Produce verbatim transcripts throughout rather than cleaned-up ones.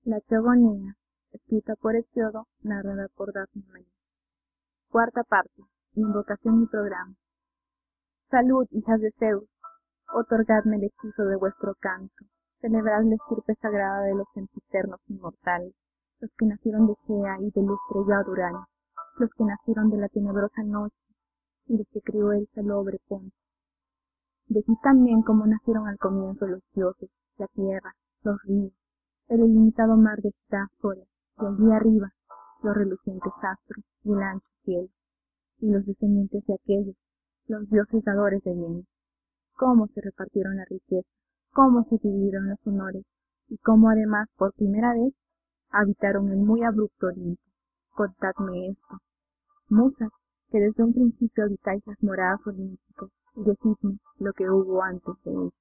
La Teogonía, escrita por Hesíodo, narrada por Dafne María. Cuarta parte. Invocación y programa. Salud, hijas de Zeus, otorgadme el hechizo de vuestro canto. Celebrad la estirpe sagrada de los sempiternos inmortales, los que nacieron de Gea y del estrellado Urano, los que nacieron de la tenebrosa noche y los que crió el salobre Ponto. Decid también cómo nacieron al comienzo los dioses, la tierra, los ríos, el ilimitado mar de agitadas olas, y allí arriba los relucientes astros y el ancho cielo, y los descendientes de aquellos, los dioses dadores de bienes. Cómo se repartieron la riqueza, cómo se dividieron los honores, y cómo además por primera vez habitaron el muy abrupto Olimpo. Contadme esto, musas, que desde un principio habitáis las moradas olímpicas, y decidme lo que hubo antes de ello.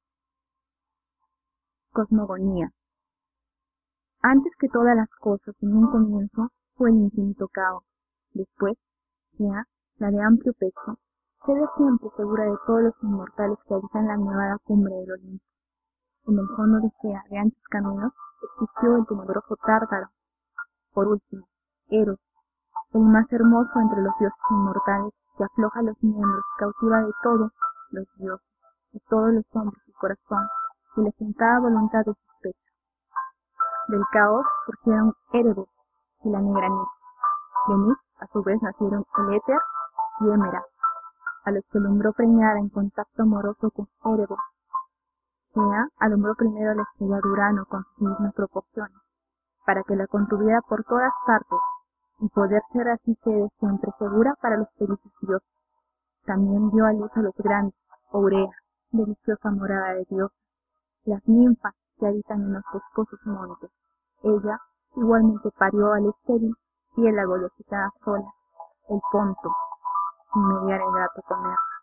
Cosmogonía. Antes que todas las cosas, en un comienzo, fue el infinito caos. Después, Gea, la de amplio pecho, sede siempre segura de todos los inmortales que habitan la nevada cumbre del Olimpo. En el fondo de Gea, de anchos caminos, existió el tenebroso Tártaro. Por último, Eros, el más hermoso entre los dioses inmortales, que afloja los miembros, cautiva de todos los dioses, de todos los hombres su corazón, y la sentada voluntad de sus pechos. Del caos surgieron Erebos y la negra Nix. De Nix, a su vez, nacieron el Éter y Hémera, a los que alumbró preñada en contacto amoroso con Erebos. Gea alumbró primero la estrella de Urano con sus mismas proporciones, para que la contuviera por todas partes, y poder ser así sede siempre segura para los felices dioses. También dio a luz a los grandes, Ourea, deliciosa morada de Dios, las ninfas que habitan en los boscosos montes. Ella igualmente parió al estéril piélago de agitadas olas, el Ponto, sin mediar el grato comercio.